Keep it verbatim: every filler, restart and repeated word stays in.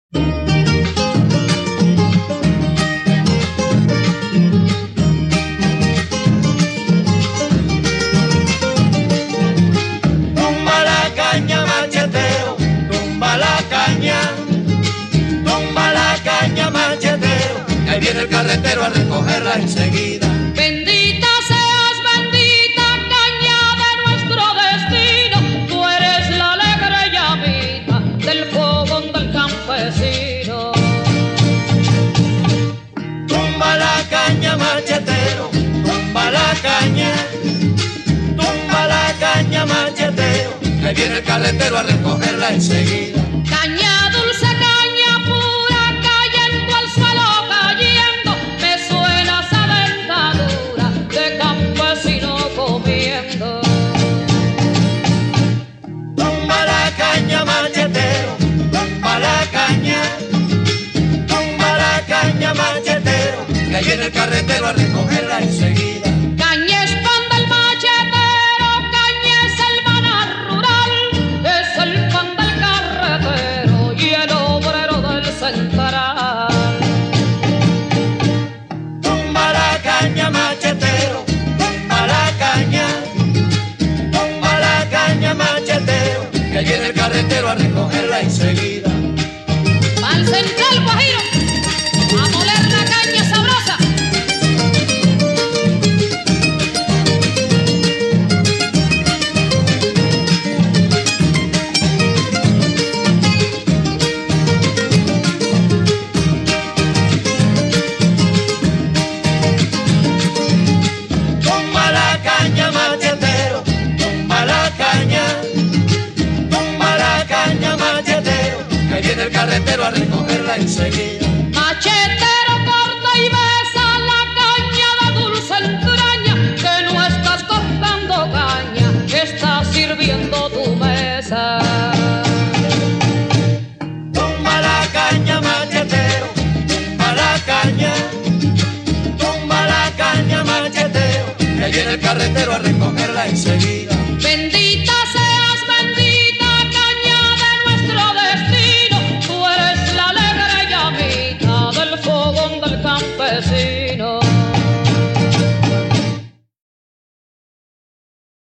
Tumba la caña, machetero, tumba la caña, tumba la caña, machetero, que ahí viene el carretero a recogerla enseguida. Bendita seas, bendita caña de nuestro destino, tú eres la alegre llamita del fogón del campesino. Tumba la caña, machetero, tumba la caña, tumba la caña, machetero, que ahí viene el carretero a recogerla enseguida. Caña dulce, caña pura, cayendo al suelo, cayendo, me suena esa dentadura de campesino comiendo. Tumba la caña, machetero, tumba la caña, tumba la caña, machetero, que ahí viene el carretero a recogerla enseguida. Caña es pan del machetero, caña es el maná rural, es el pan del carretero y el obrero del central. Tumba la caña, machetero, tumba la caña, tumba la caña, machetero, que ahí viene el carretero a recogerla enseguida. Al central Guajiro, a moler la caña sabrosa. Tumba la caña, machetero, tumba la caña, tumba la caña, machetero, que ahí viene el carretero a recogerla enseguida. Machetero, corta y besa la caña de dulce entraña, que no estás cortando caña, estás sirviendo tu mesa. Tumba la caña, machetero, tumba la caña, tumba la caña, machetero, que ahí viene el carretero a recogerla enseguida.